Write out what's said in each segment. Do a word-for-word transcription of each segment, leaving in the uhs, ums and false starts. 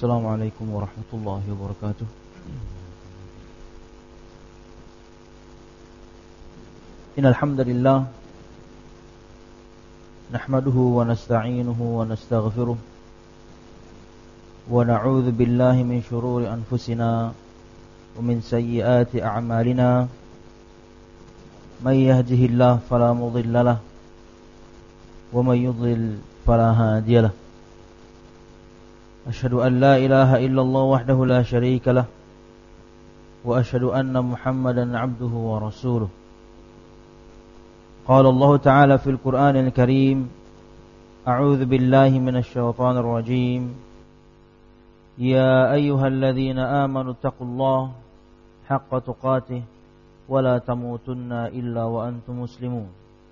Assalamualaikum warahmatullahi wabarakatuh. Innal hamdalillah nahmaduhu wa nasta'inuhu wa nastaghfiruh wa na'udzu billahi min shururi anfusina wa min sayyiati a'malina. May yahdihillahu fala mudilla lahu wa may yudlil fala hadiya lahu. Asyhadu an la ilaha illallah wahdahu la syarika lah wa asyhadu anna Muhammadan 'abduhu wa rasuluh. Qala Allah Ta'ala fil Qur'anil Karim, a'udzu billahi minasy syaithanir rajim. Ya ayyuhalladzina amanu taqullaha haqqa tuqatih wa la tamutunna illa wa antum muslimun.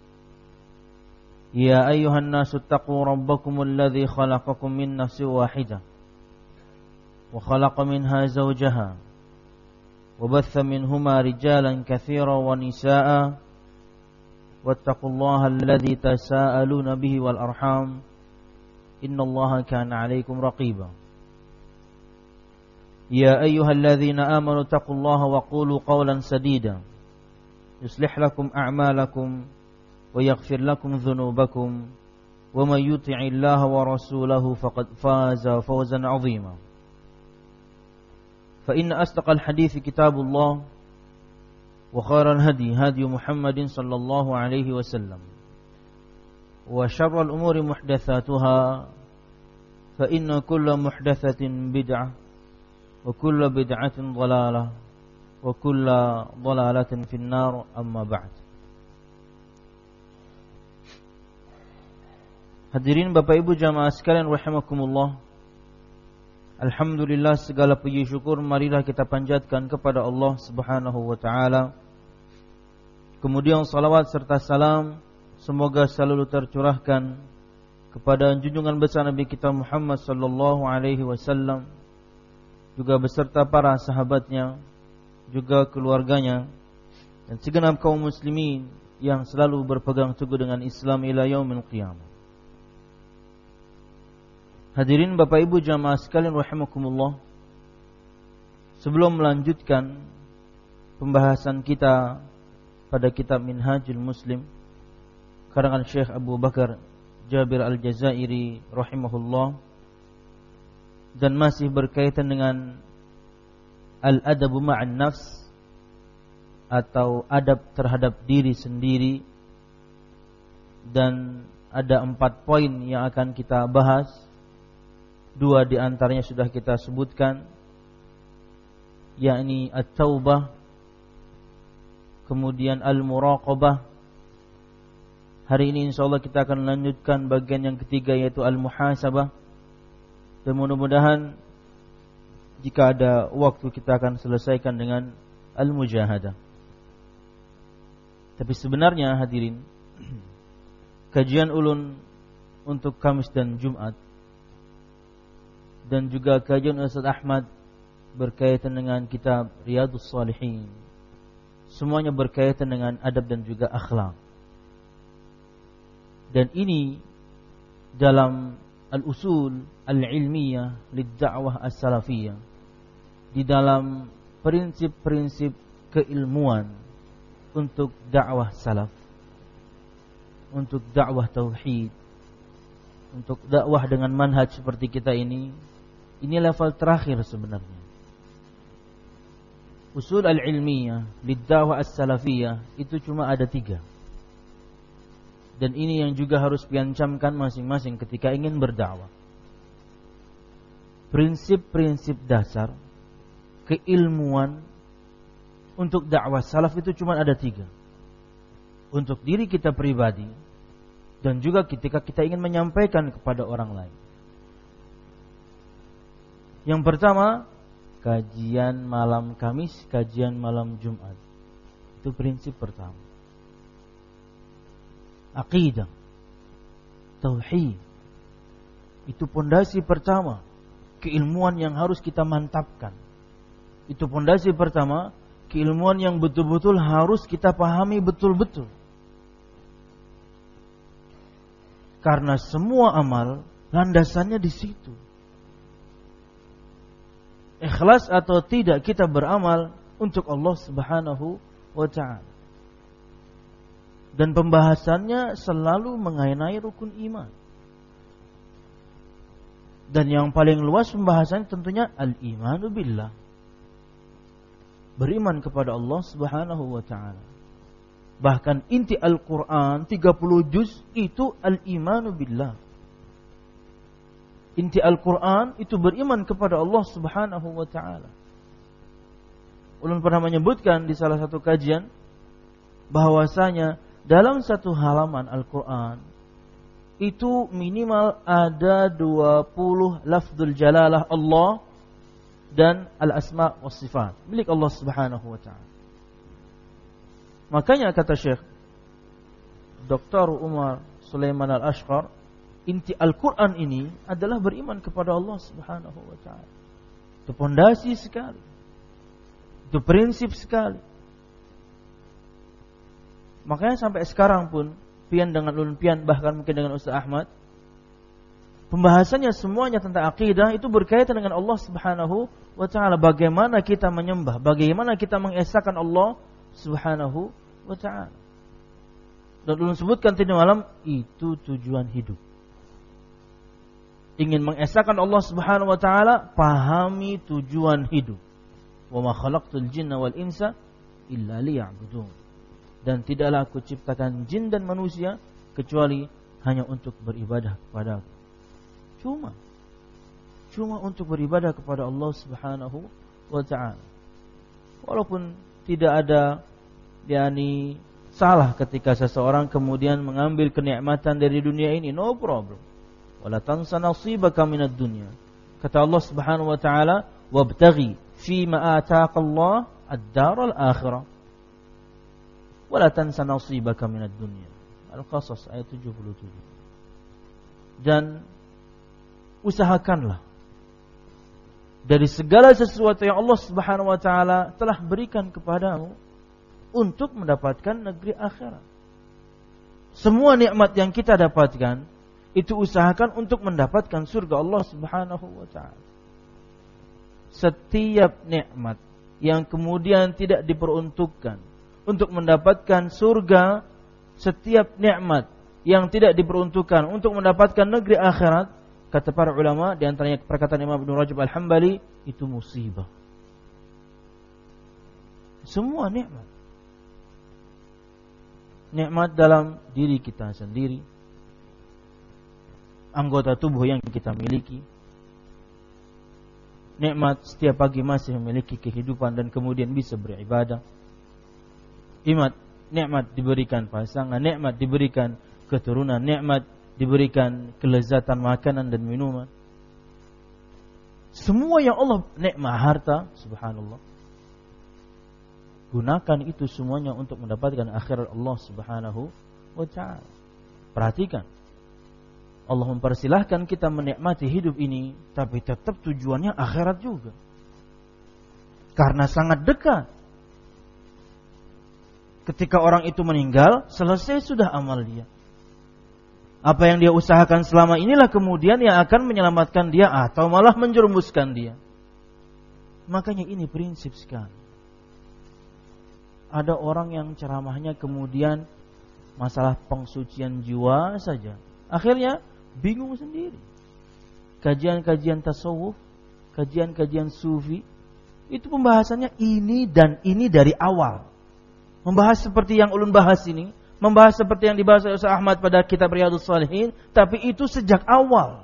Ya ayyuhan nasu taqu rabbakumul ladzi khalaqakum min nafsin wahidah wa khalaqa minha zawjaha wa batha minhuma rijalan katsiran wa nisaa'a wattaqullaha alladzi tasaaluna bihi wal arham innallaha kana 'alaykum raqiba. Ya ayyuhalladzina amanu taqullaha wa qulu qawlan sadida yuslih lakum a'malakum ويغفر لكم ذنوبكم ومن يطع الله ورسوله فقد فاز فوزا عظيما. فإن أصدق الحديث كتاب الله وخير الهدي هدي محمد صلى الله عليه وسلم وشر الأمور محدثاتها فإن كل محدثة بدعة وكل بدعة ضلالة وكل ضلالة في النار. أما بعد. Hadirin Bapak Ibu jamaah sekalian rahimakumullah. Alhamdulillah, segala puji syukur marilah kita panjatkan kepada Allah Subhanahu wa taala. Kemudian salawat serta salam semoga selalu tercurahkan kepada junjungan besar Nabi kita Muhammad sallallahu alaihi wasallam, juga beserta para sahabatnya, juga keluarganya, dan segenap kaum muslimin yang selalu berpegang teguh dengan Islam ila yaumil qiyamah. Hadirin Bapak Ibu jamaah sekalian rahimakumullah, sebelum melanjutkan pembahasan kita pada kitab Minhajul Muslim karangan Syekh Abu Bakar Jabir Al-Jazairi rahimahullah, dan masih berkaitan dengan al-adabu ma'an nafs atau adab terhadap diri sendiri, dan ada empat poin yang akan kita bahas. Dua di antaranya sudah kita sebutkan, yakni at-taubah, kemudian al-muraqabah. Hari ini insyaallah kita akan melanjutkan bagian yang ketiga, yaitu al-muhasabah. Dan mudah-mudahan jika ada waktu kita akan selesaikan dengan al-mujahadah. Tapi sebenarnya hadirin, kajian ulun untuk Kamis dan Jumat dan juga kajian Ustaz Ahmad berkaitan dengan kitab Riyadhus Shalihin, semuanya berkaitan dengan adab dan juga akhlak. Dan ini dalam al-usul al-ilmiyah lid-da'wah as-salafiyah, di dalam prinsip-prinsip keilmuan untuk dakwah salaf, untuk dakwah tauhid, untuk dakwah dengan manhaj seperti kita ini. Ini level terakhir sebenarnya. Usul al-ilmiyah lid-da'wah as-salafiyah itu cuma ada tiga. Dan ini yang juga harus diancamkan masing-masing ketika ingin berdakwah. Prinsip-prinsip dasar keilmuan untuk dakwah salaf itu cuma ada tiga. Untuk diri kita pribadi, dan juga ketika kita ingin menyampaikan kepada orang lain. Yang pertama, kajian malam Kamis, kajian malam Jumat. Itu prinsip pertama. Aqidah, tauhid, itu pondasi pertama, keilmuan yang harus kita mantapkan. Itu pondasi pertama, keilmuan yang betul-betul harus kita pahami betul-betul. Karena semua amal landasannya di situ. ikhlas atau tidak kita beramal untuk Allah Subhanahu wa ta'ala. Dan pembahasannya selalu mengenai rukun iman. Dan yang paling luas pembahasannya tentunya al-imanu billah. Beriman kepada Allah Subhanahu wa ta'ala. Bahkan inti Al-Quran tiga puluh juz itu al-imanu billah. Inti Al-Quran itu beriman kepada Allah Subhanahu wa ta'ala. Ulun pernah menyebutkan di salah satu kajian bahwasanya dalam satu halaman Al-Quran itu minimal ada dua puluh lafzul jalalah Allah dan al-asma wa sifat milik Allah Subhanahu wa ta'ala. Makanya kata Syekh Doktor Umar Sulaiman Al-Ashqar, inti Al-Quran ini adalah beriman kepada Allah Subhanahu wa ta'ala. Itu pondasi sekali, itu prinsip sekali. Makanya sampai sekarang pun pian dengan ulun pian, bahkan mungkin dengan Ustaz Ahmad, pembahasannya semuanya tentang akidah itu berkaitan dengan Allah Subhanahu wa ta'ala. Bagaimana kita menyembah, bagaimana kita mengesahkan Allah Subhanahu wa ta'ala. Dan ulun sebutkan tadi malam, itu tujuan hidup. Ingin mengesahkan Allah Subhanahu wa ta'ala, pahami tujuan hidup. Wa ma khalaqtul jinna wal insa illa liya'budun. Dan tidaklah aku ciptakan jin dan manusia kecuali hanya untuk beribadah kepada aku. Cuma Cuma untuk beribadah kepada Allah Subhanahu wa ta'ala. Walaupun tidak ada yakni salah ketika seseorang kemudian mengambil kenikmatan dari dunia ini, no problem. Wala tansa nasibaka minad dunya. Kata Allah Subhanahu wa ta'ala, wabtaghi fi ma ataaqa Allah ad-daral akhirah. Wala tansa nasibaka minad dunya. Al-Qasas ayat tujuh puluh tujuh. Dan usahakanlah dari segala sesuatu yang Allah Subhanahu wa ta'ala telah berikan kepadamu untuk mendapatkan negeri akhirat. Semua nikmat yang kita dapatkan itu usahakan untuk mendapatkan surga Allah Subhanahu wa ta'ala. Setiap nikmat yang kemudian tidak diperuntukkan untuk mendapatkan surga, setiap nikmat yang tidak diperuntukkan untuk mendapatkan negeri akhirat, kata para ulama, di antaranya perkataan Imam Ibnu Rajab Al-Hambali, itu musibah. Semua nikmat, nikmat dalam diri kita sendiri, anggota tubuh yang kita miliki, nikmat setiap pagi masih memiliki kehidupan dan kemudian bisa beribadah, nikmat nikmat diberikan pasangan, nikmat diberikan keturunan, nikmat diberikan kelezatan makanan dan minuman. Semua yang Allah nikmat, harta, subhanallah. Gunakan itu semuanya untuk mendapatkan akhirat Allah Subhanahu wa ta'ala. Perhatikan, Allah mempersilahkan kita menikmati hidup ini, tapi tetap tujuannya akhirat juga. Karena sangat dekat. Ketika orang itu meninggal, selesai sudah amal dia. Apa yang dia usahakan selama inilah kemudian yang akan menyelamatkan dia atau malah menjerumuskan dia. Makanya ini prinsip sekali. Ada orang yang ceramahnya kemudian masalah pengsucian jiwa saja. Akhirnya bingung sendiri. Kajian-kajian tasawuf, kajian-kajian sufi, itu pembahasannya ini dan ini dari awal. Membahas seperti yang ulun bahas ini, membahas seperti yang dibahas oleh Ustaz Ahmad pada kitab Riyadhus Shalihin, tapi itu sejak awal.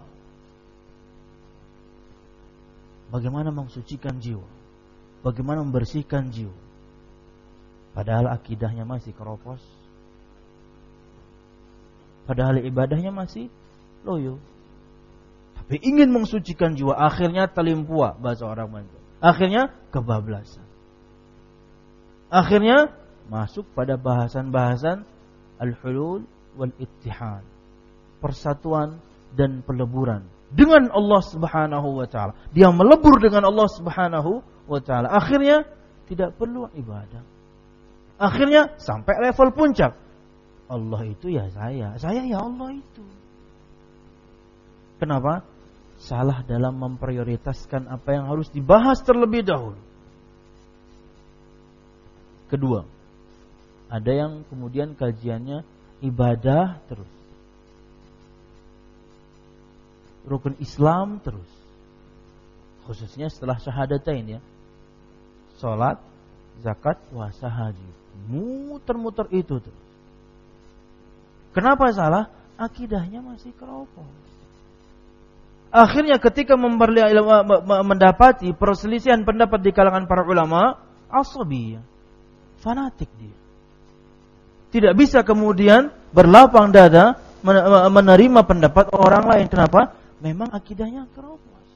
Bagaimana mensucikan jiwa, bagaimana membersihkan jiwa, padahal akidahnya masih keropos, padahal ibadahnya masih loyo, tapi ingin mensucikan jiwa, akhirnya telimpua bahasa orang Banjar, akhirnya kebablasan, akhirnya masuk pada bahasan-bahasan al-hulul wal-ittihad, persatuan dan peleburan dengan Allah Subhanahu wa ta'ala. Dia melebur dengan Allah Subhanahu wa ta'ala, akhirnya tidak perlu ibadah, akhirnya sampai level puncak, Allah itu ya saya, saya ya Allah itu. Kenapa? salah dalam memprioritaskan apa yang harus dibahas terlebih dahulu. Kedua, ada yang kemudian kajiannya ibadah terus, rukun Islam terus, khususnya setelah syahadatain ya, salat, zakat, puasa, haji, muter-muter itu terus. Kenapa salah? Akidahnya masih keropos. Akhirnya ketika mendapati perselisihan pendapat di kalangan para ulama, asabiyah, fanatik dia. Tidak bisa kemudian berlapang dada menerima pendapat orang lain. Kenapa? Memang akidahnya keropos.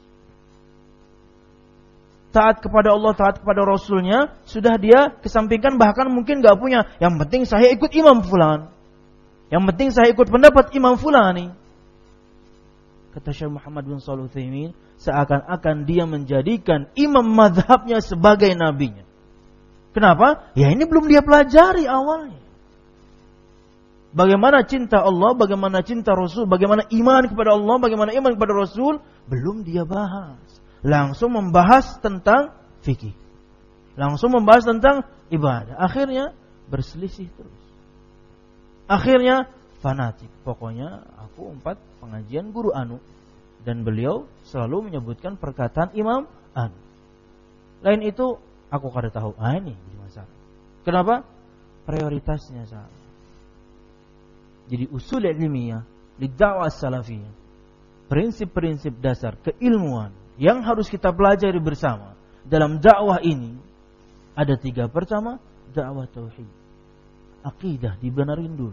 Taat kepada Allah, taat kepada Rasulnya sudah dia kesampingkan, bahkan mungkin gak punya. Yang penting saya ikut imam fulan, yang penting saya ikut pendapat imam fulani. Kata Syekh Muhammad bin Shalih Al-Utsaimin, seakan-akan dia menjadikan imam mazhabnya sebagai nabinya. Kenapa? Ya ini belum dia pelajari awalnya. Bagaimana cinta Allah, bagaimana cinta Rasul, bagaimana iman kepada Allah, bagaimana iman kepada Rasul, belum dia bahas. Langsung membahas tentang fikih, langsung membahas tentang ibadah. Akhirnya berselisih terus. Akhirnya fanatik. Pokoknya aku empat pengajian guru anu, dan beliau selalu menyebutkan perkataan Imam anu. Lain itu aku kada tahu. Ah ini jadi masalah. Kenapa? Prioritasnya salah. Jadi usul ilmiah di dakwah salafiyah, prinsip-prinsip dasar keilmuan yang harus kita pelajari bersama dalam dakwah ini ada tiga. Pertama, dakwah tauhid, akidah dibenarin dulu.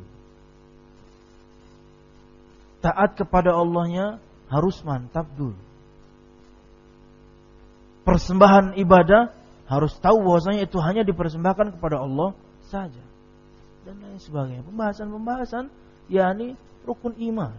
Taat kepada Allahnya harus mantap dulu. Persembahan ibadah harus tahu bahwasanya itu hanya dipersembahkan kepada Allah saja, dan lain sebagainya. Pembahasan-pembahasan yakni rukun iman.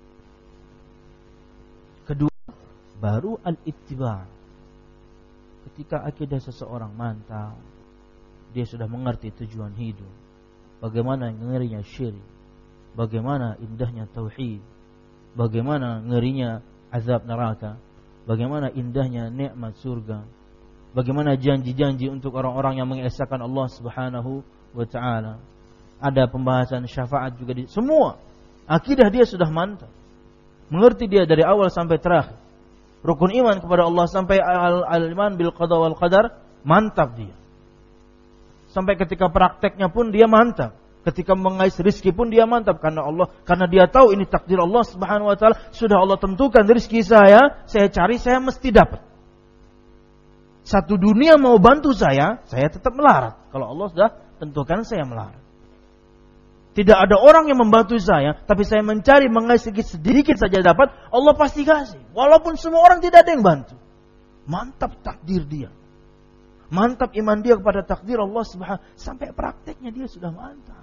Kedua, baru al-ittiba'. Ketika akidah seseorang mantap, dia sudah mengerti tujuan hidup, bagaimana ngerinya syirik, bagaimana indahnya tauhid, bagaimana ngerinya azab neraka, bagaimana indahnya nikmat surga, bagaimana janji-janji untuk orang-orang yang mengesahkan Allah Subhanahu wa taala. Ada pembahasan syafaat juga di semua. Akidah dia sudah mantap. Mengerti dia dari awal sampai terakhir. Rukun iman kepada Allah sampai al-iman bil qada wal qadar, mantap dia. Sampai ketika prakteknya pun dia mantap. Ketika mengais rizki pun dia mantap karena Allah, karena dia tahu ini takdir Allah Subhanahu wa taala, sudah Allah tentukan rizki saya, saya cari saya mesti dapat. Satu dunia mau bantu saya, saya tetap melarat. Kalau Allah sudah tentukan saya melarat. Tidak ada orang yang membantu saya, tapi saya mencari mengais sedikit, sedikit saja dapat, Allah pasti kasih. Walaupun semua orang tidak ada yang bantu. Mantap takdir dia. Mantap iman dia kepada takdir Allah Subhanahu. Sampai prakteknya dia sudah mantap.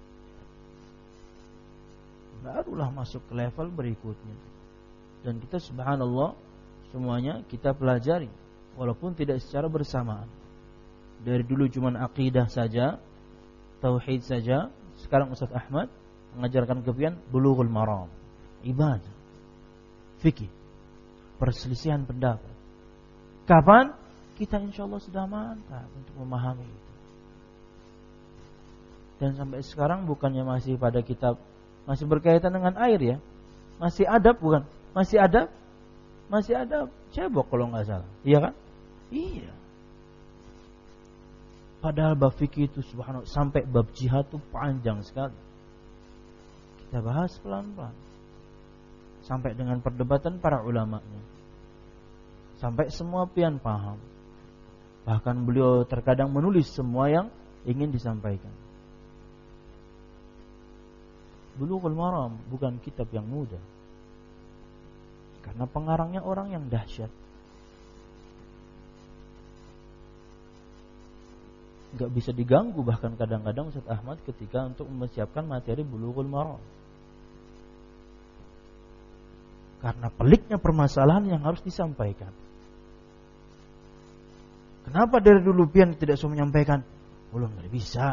Barulah masuk ke level berikutnya. Dan kita subhanallah semuanya kita pelajari, walaupun tidak secara bersamaan. Dari dulu cuman akidah saja, tauhid saja. Sekarang Ustaz Ahmad mengajarkan kepian bulughul maram, ibadah, fikih, perselisihan pendapat. Kapan? Kita insyaallah sudah mantap untuk memahami itu. Dan sampai sekarang bukannya masih pada kitab, masih berkaitan dengan air ya, masih adab bukan? Masih adab, masih adab cebok kalau nggak salah, iya kan? Iya. Padahal bab fikih itu subhanallah sampai bab jihad itu panjang sekali. Kita bahas pelan-pelan sampai dengan perdebatan para ulamanya, sampai semua pian paham. Bahkan beliau terkadang menulis semua yang ingin disampaikan. Bulughul Maram bukan kitab yang mudah, karena pengarangnya orang yang dahsyat. Gak bisa diganggu bahkan kadang-kadang Ustaz Ahmad ketika untuk mempersiapkan materi Bulughul Maram. Karena peliknya permasalahan yang harus disampaikan. Kenapa dari dulu pian tidak bisa menyampaikan? Belum gak bisa.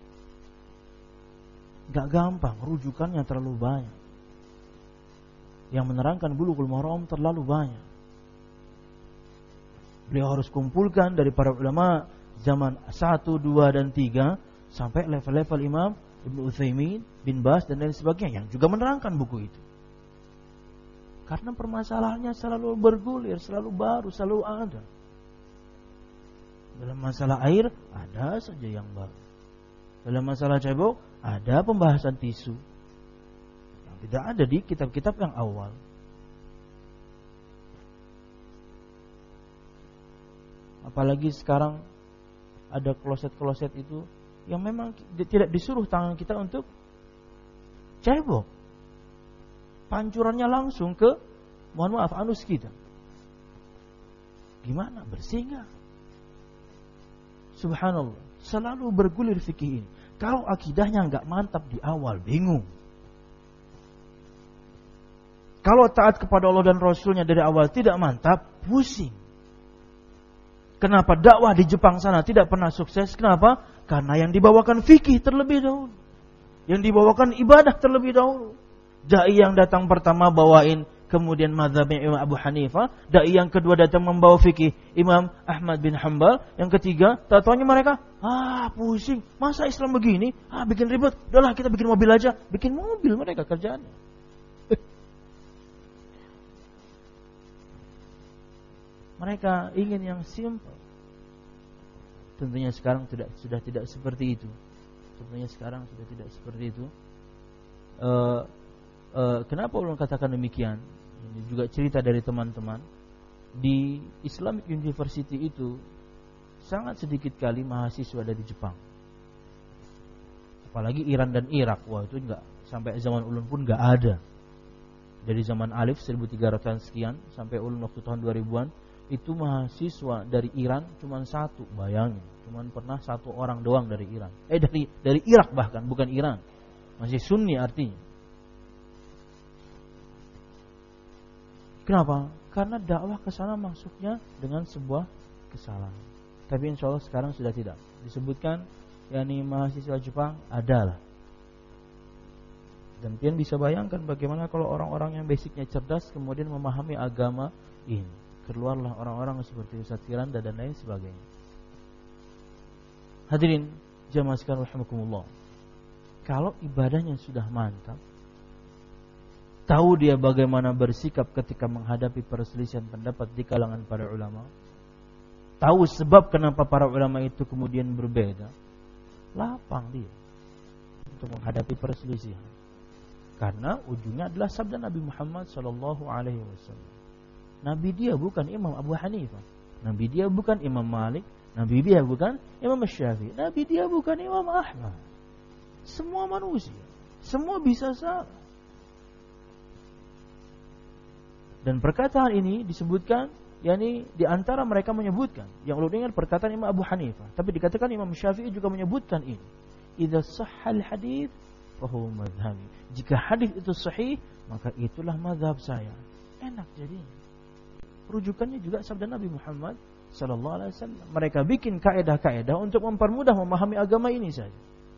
Gak gampang, rujukannya terlalu banyak. yang menerangkan Bulughul Maram terlalu banyak. Beliau harus kumpulkan dari para ulama zaman satu, dua, dan tiga sampai level-level Imam Ibnu Utsaimin, bin Baz, dan lain sebagainya yang juga menerangkan buku itu. Karena permasalahannya selalu bergulir, selalu baru, selalu ada. Dalam masalah air ada saja yang baru. Dalam masalah cebok ada pembahasan tisu yang tidak ada di kitab-kitab yang awal. Apalagi sekarang ada kloset-kloset itu yang memang tidak disuruh tangan kita untuk cebok. Pancurannya langsung ke, mohon maaf, anus kita. Gimana? Bersih enggak? Subhanallah, selalu bergulir fikih ini. Kalau akidahnya enggak mantap di awal, bingung. Kalau taat kepada Allah dan Rasulnya dari awal tidak mantap, pusing. Kenapa dakwah di Jepang sana tidak pernah sukses? Kenapa? Karena yang dibawakan fikih terlebih dahulu, yang dibawakan ibadah terlebih dahulu. Dai yang datang pertama bawain kemudian mazhabnya Imam Abu Hanifah, dai yang kedua datang membawa fikih Imam Ahmad bin Hanbal, yang ketiga tatoannya mereka, ah pusing, masa Islam begini, ah bikin ribet, udahlah kita bikin mobil aja, bikin mobil mereka kerjaannya. Mereka ingin yang simple. Tentunya sekarang tidak, sudah tidak seperti itu. Tentunya sekarang sudah tidak seperti itu. Uh, uh, kenapa ulun katakan demikian? Ini juga cerita dari teman-teman. Di Islamic University itu sangat sedikit kali mahasiswa dari Jepang. Apalagi Iran dan Irak. Wah itu enggak, sampai zaman ulun pun enggak ada. Dari zaman Alif seribu tiga ratusan sekian sampai ulun waktu tahun dua ribuan, itu mahasiswa dari Iran cuma satu, bayangin, cuma pernah satu orang doang dari Iran. Eh dari dari Irak bahkan, bukan Iran. Masih Sunni artinya. Kenapa? Karena dakwah ke sana masuknya dengan sebuah kesalahan. Tapi insya Allah sekarang sudah tidak. Disebutkan yakni mahasiswa Jepang adalah. Dan pian bisa bayangkan bagaimana kalau orang-orang yang basicnya cerdas kemudian memahami agama ini. Keluarlah orang-orang seperti Ustaz Firanda dan lain sebagainya. Hadirin jamaah sekalian rahimakumullah. Kalau ibadahnya sudah mantap, tahu dia bagaimana bersikap ketika menghadapi perselisihan pendapat di kalangan para ulama, tahu sebab kenapa para ulama itu kemudian berbeda, lapang dia untuk menghadapi perselisihan. Karena ujungnya adalah sabda Nabi Muhammad sallallahu alaihi wasallam. Nabi dia bukan Imam Abu Hanifah, Nabi dia bukan Imam Malik, Nabi dia bukan Imam Syafi'i, Nabi dia bukan Imam Ahmad. Semua manusia, semua bisa salah. Dan perkataan ini disebutkan, yakni di antara mereka menyebutkan, yang lu dengar perkataan Imam Abu Hanifah, tapi dikatakan Imam Syafi'i juga menyebutkan ini. Idza sahhal hadits fa huwa madhhabi. Jika hadis itu sahih, maka itulah mazhab saya. Enak jadinya. Rujukannya juga sabda Nabi Muhammad sallallahu alaihi wasallam. Mereka bikin kaedah-kaedah untuk mempermudah memahami agama ini saja.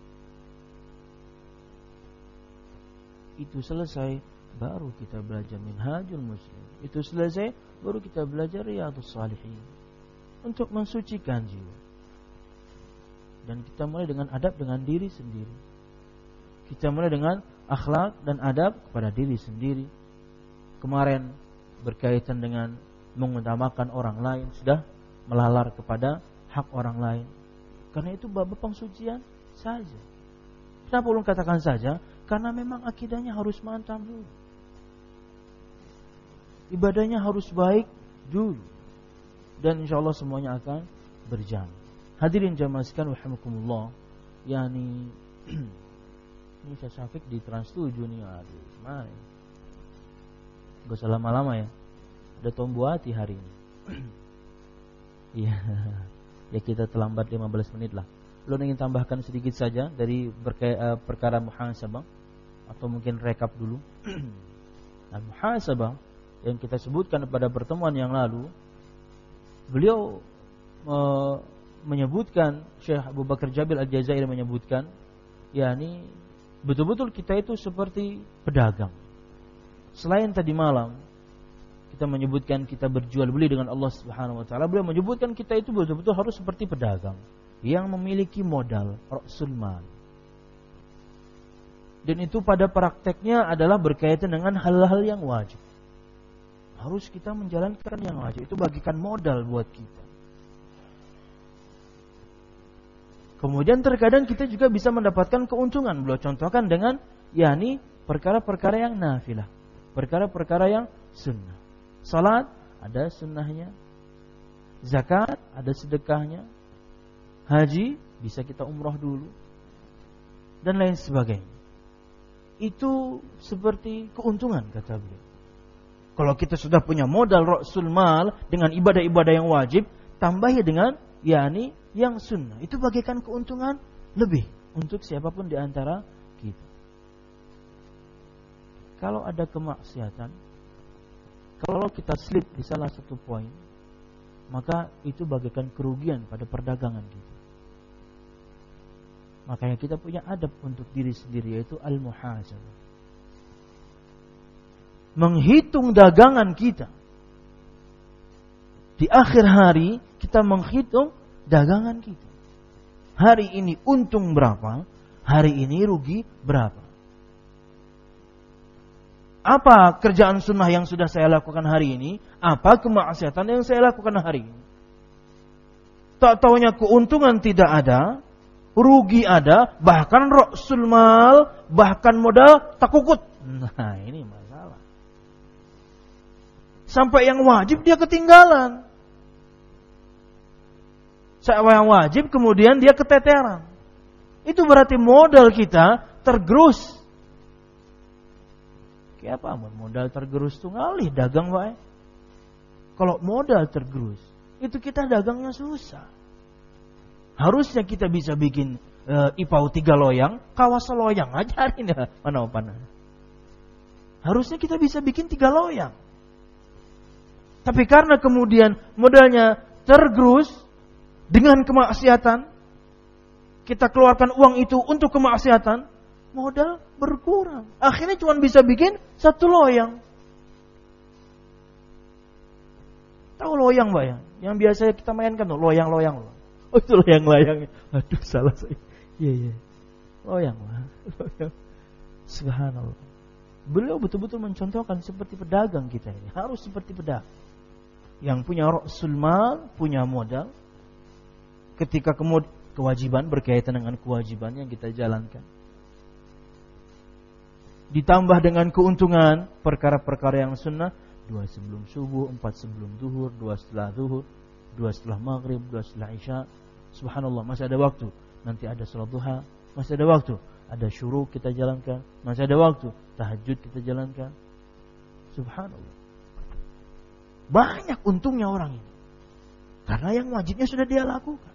Itu selesai, baru kita belajar Minhajul Muslim. Itu selesai, baru kita belajar Riyadhus Shalihin untuk mensucikan jiwa. Dan kita mulai dengan adab dengan diri sendiri. Kita mulai dengan akhlak dan adab kepada diri sendiri. Kemarin berkaitan dengan mengutamakan orang lain, sudah melalar kepada hak orang lain. Karena itu bab pengsucian saja. Kenapa ulun katakan saja? Karena memang akidahnya harus mantap dulu, ibadahnya harus baik dulu, dan insya Allah semuanya akan berjalan. Hadirin jamaah sekalian rahimakumullah, yakni ini saya Syafiq di Trans tujuh nih, aduh, gimana ya? Gak usah lama-lama ya. Ada Tombuati hari ini. Iya. Ya kita terlambat lima belas menit lah. Lu ingin tambahkan sedikit saja dari berkait, uh, perkara muhasabah atau mungkin rekap dulu. Nah, muhasabah yang kita sebutkan pada pertemuan yang lalu, beliau uh, menyebutkan, Syekh Abu Bakar Jabil Al-Jazairi menyebutkan, yakni betul-betul kita itu seperti pedagang. Selain tadi malam kita menyebutkan kita berjual beli dengan Allah Subhanahu wa taala, beliau menyebutkan kita itu betul-betul harus seperti pedagang yang memiliki modal, ra'sul mal. Dan itu pada prakteknya adalah berkaitan dengan hal-hal yang wajib. Harus kita menjalankan yang wajib. Itu bagikan modal buat kita. Kemudian terkadang kita juga bisa mendapatkan keuntungan. Beliau contohkan dengan yakni perkara-perkara yang nafilah, perkara-perkara yang sunnah. Salat ada sunnahnya, zakat ada sedekahnya, haji bisa kita umrah dulu, dan lain sebagainya. Itu seperti keuntungan kata beliau. Kalau kita sudah punya modal ra'sul mal dengan ibadah-ibadah yang wajib, tambahi dengan yakni yang sunnah. Itu bagaikan keuntungan lebih untuk siapapun di antara kita. Kalau ada kemaksiatan, kalau kita slip di salah satu poin, maka itu bagaikan kerugian pada perdagangan kita. Makanya kita punya adab untuk diri sendiri, yaitu al-muhasabah. Menghitung dagangan kita. Di akhir hari kita menghitung dagangan kita. Hari ini untung berapa? Hari ini rugi berapa? Apa kerjaan sunnah yang sudah saya lakukan hari ini? Apa kemaksiatan yang saya lakukan hari ini? Tak taunya keuntungan tidak ada, rugi ada, bahkan ra'sul mal, bahkan modal tak kukut. Nah, ini masalah. Sampai yang wajib dia ketinggalan. Sampai yang wajib kemudian dia keteteran. Itu berarti modal kita tergerus. Kayak apa? Modal tergerus itu ngalih dagang wae. Kalau modal tergerus, itu kita dagangnya susah. Harusnya kita bisa bikin e, ipau tiga loyang, kawas loyang aja ini mana mana. Harusnya kita bisa bikin tiga loyang. Tapi karena kemudian modalnya tergerus dengan kemaksiatan, kita keluarkan uang itu untuk kemaksiatan, modal berkurang. Akhirnya cuma bisa bikin satu loyang. Tahu loyang Mbak ya? Yang biasa kita mainkan tuh, loyang-loyang. Oh itu loyang-loyang. Aduh salah saya. Iya iya. Loyang lah. Subhanallah. Beliau betul-betul mencontohkan seperti pedagang kita ini. Harus seperti pedagang. Yang punya ra'sul mal, punya modal. Ketika kemudian kewajiban berkaitan dengan kewajiban yang kita jalankan. Ditambah dengan keuntungan perkara-perkara yang sunnah, dua sebelum subuh, empat sebelum zuhur, dua setelah zuhur, dua setelah maghrib, dua setelah isya. Subhanallah, masih ada waktu. Nanti ada salat duha, masih ada waktu. Ada syuruk kita jalankan, masih ada waktu. Tahajud kita jalankan. Subhanallah. Banyak untungnya orang ini. Karena yang wajibnya sudah dia lakukan.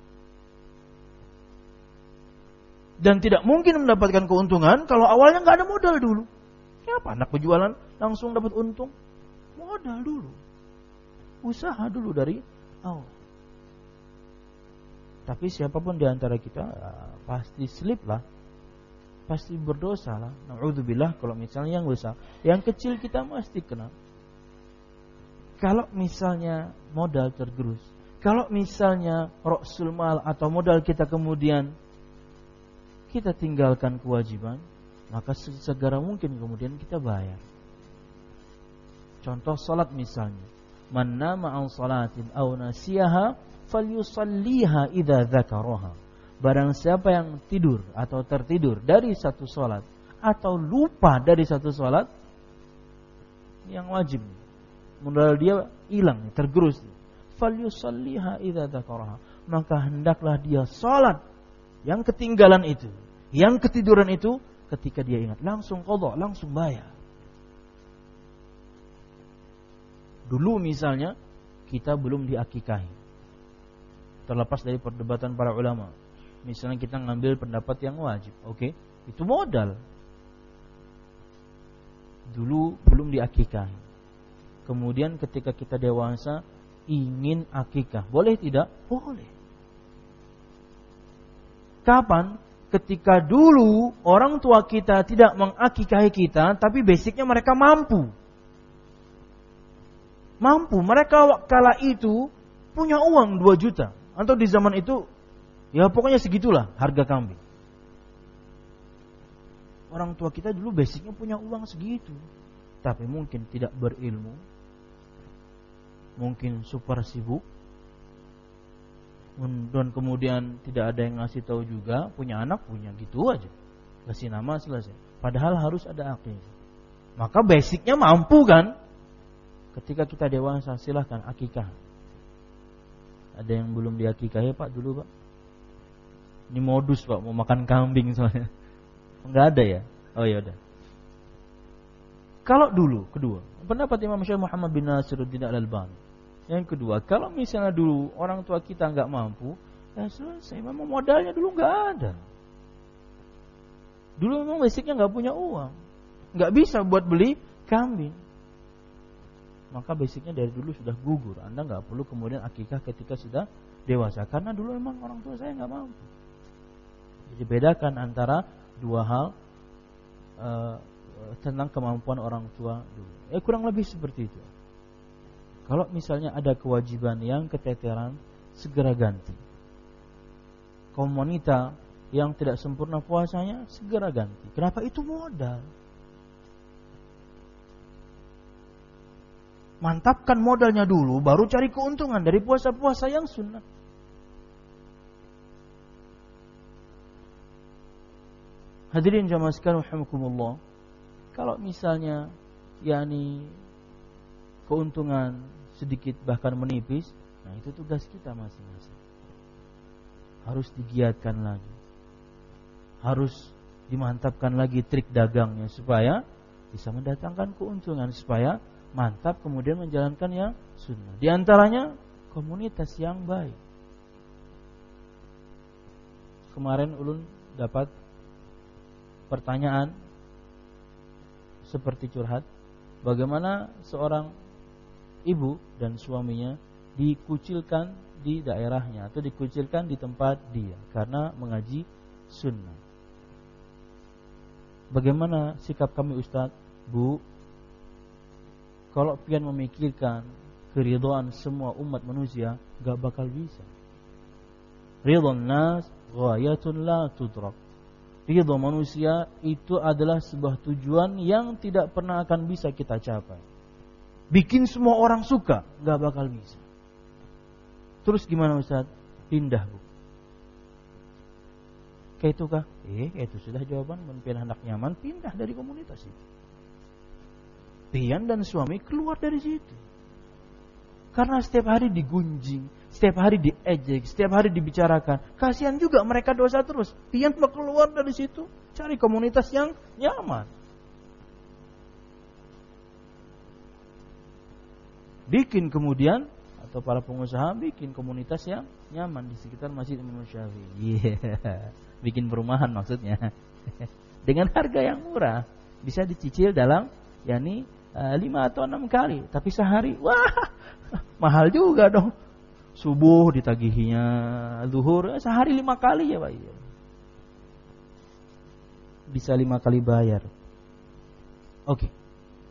Dan tidak mungkin mendapatkan keuntungan kalau awalnya nggak ada modal dulu. Siapa anak penjualan langsung dapat untung? Modal dulu, usaha dulu dari awal. Tapi siapapun di antara kita ya, pasti slip lah, pasti berdosa lah. Na'udzubillah kalau misalnya yang besar, yang kecil kita mesti kena. Kalau misalnya modal tergerus, kalau misalnya ra'sul mal atau modal kita kemudian kita tinggalkan kewajiban, maka segera mungkin kemudian kita bayar. Contoh salat misalnya, man nama an salatin aw nasiyaha falyusalliha idza dzakaraha. Barang siapa yang tidur atau tertidur dari satu salat atau lupa dari satu salat yang wajib, modal dia hilang, tergerus, falyusalliha idza dzakaraha, maka hendaklah dia salat yang ketinggalan itu, yang ketiduran itu, ketika dia ingat, langsung qadha, langsung bayar. Dulu misalnya kita belum diakikahi, terlepas dari perdebatan para ulama. Misalnya kita ngambil pendapat yang wajib, oke, okay? Itu modal. Dulu belum diakikahi. Kemudian ketika kita dewasa ingin akikah, boleh tidak? Boleh. Kapan? Ketika dulu orang tua kita tidak mengakikahi kita, tapi basicnya mereka mampu. mampu. Mereka kala itu punya uang dua juta. Atau di zaman itu, ya pokoknya segitulah harga kambing. Orang tua kita dulu basicnya punya uang segitu. Tapi mungkin tidak berilmu. Mungkin super sibuk. Dan kemudian tidak ada yang ngasih tahu juga. Punya anak, punya gitu aja. Kasih nama, selesai. Padahal harus ada aqidah. Maka basicnya mampu kan. Ketika kita dewasa, silahkan akikah. Ada yang belum diakikahi Pak dulu Pak? Ini modus Pak, mau makan kambing soalnya. Enggak ada ya? Oh ya udah. Kalau dulu, kedua, pendapat Imam Syekh Muhammad bin Nasiruddin Al-Albani. Yang kedua, kalau misalnya dulu orang tua kita enggak mampu, ya selesai. Memang modalnya dulu enggak ada. Dulu memang basicnya enggak punya uang. Enggak bisa buat beli kambing. Maka basicnya dari dulu sudah gugur. Anda enggak perlu kemudian akikah ketika sudah dewasa. Karena dulu memang orang tua saya enggak mampu. Jadi bedakan antara dua hal uh, tentang kemampuan orang tua dulu. Eh kurang lebih seperti itu. Kalau misalnya ada kewajiban yang keteteran, segera ganti. Kaum wanita yang tidak sempurna puasanya, segera ganti. Kenapa? Itu modal. Mantapkan modalnya dulu, baru cari keuntungan dari puasa-puasa yang sunnah. Hadirin jamaah sekalian rahimakumullah. Kalau misalnya yakni keuntungan sedikit bahkan menipis, nah itu tugas kita masing-masing. Harus digiatkan lagi. Harus dimantapkan lagi trik dagangnya supaya bisa mendatangkan keuntungan, supaya mantap kemudian menjalankan yang sunnah. Di antaranya komunitas yang baik. Kemarin ulun dapat pertanyaan seperti curhat, bagaimana seorang ibu dan suaminya dikucilkan di daerahnya atau dikucilkan di tempat dia karena mengaji sunnah. Bagaimana sikap kami Ustaz? Bu, kalau pian memikirkan keridhaan semua umat manusia, gak bakal bisa. Ridwan nas ghayatun la tudrak. Ridha manusia itu adalah sebuah tujuan yang tidak pernah akan bisa kita capai. Bikin semua orang suka, gak bakal bisa. Terus gimana Ustaz? Pindah Bu. Kayak itu kah? Eh, itu sudah jawaban. Pian hendak nyaman, pindah dari komunitas itu. Pian dan suami keluar dari situ. Karena setiap hari digunjing, setiap hari diejek, setiap hari dibicarakan. Kasihan juga mereka dosa terus. Pian mau keluar dari situ, cari komunitas yang nyaman. Bikin kemudian, atau para pengusaha bikin komunitas yang nyaman di sekitar Masjid Imam Syafi'i. Yeah. Bikin perumahan maksudnya. Dengan harga yang murah. Bisa dicicil dalam yakni uh, lima atau enam kali. Tapi sehari, wah mahal juga dong. Subuh ditagihinya, zuhur sehari lima kali ya Pak. Bisa lima kali bayar. Oke. Okay.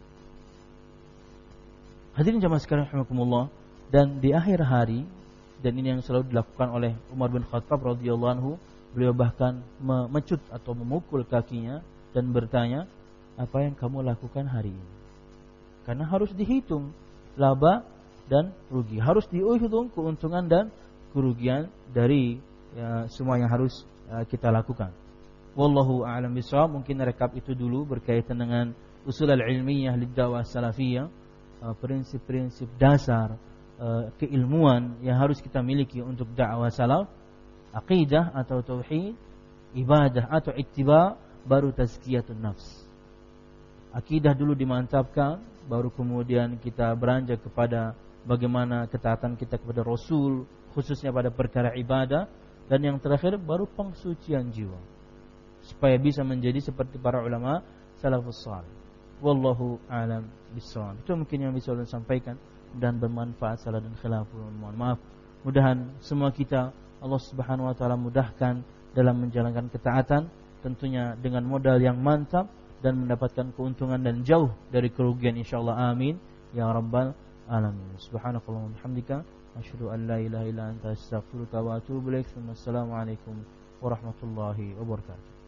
Hadirin jamaah sekalian rahimakumullah, dan di akhir hari, dan ini yang selalu dilakukan oleh Umar bin Khattab radhiyallahu anhu, beliau bahkan memecut atau memukul kakinya dan bertanya, apa yang kamu lakukan hari ini? Karena harus dihitung laba dan rugi, harus dihitung keuntungan dan kerugian dari ya, semua yang harus ya, kita lakukan. Wallahu a'lam bishawab. Mungkin rekap itu dulu berkaitan dengan usul al-ilmiyah lid-da'wah salafiyah. Prinsip-prinsip dasar keilmuan yang harus kita miliki untuk dakwah salaf, aqidah atau tauhid, ibadah atau ittiba, baru tazkiyatun nafs. Akidah dulu dimantapkan, baru kemudian kita beranjak kepada bagaimana ketaatan kita kepada Rasul, khususnya pada perkara ibadah, dan yang terakhir baru pengsucian jiwa, supaya bisa menjadi seperti para ulama salafus salih. Wallahu a'lam bishawab. Itu mungkin yang bisa saya sampaikan dan bermanfaat. Salah dan khilaf, mohon maaf. Mudahan semua kita Allah Subhanahu wa taala mudahkan dalam menjalankan ketaatan, tentunya dengan modal yang mantap dan mendapatkan keuntungan dan jauh dari kerugian insyaallah. Amin ya rabbal alamin. Subhanakallahumma wa bihamdika asyhadu an la ilaha illa anta astaghfiruka wa atubu ilaik. Wassalamu alaikum warahmatullahi wabarakatuh.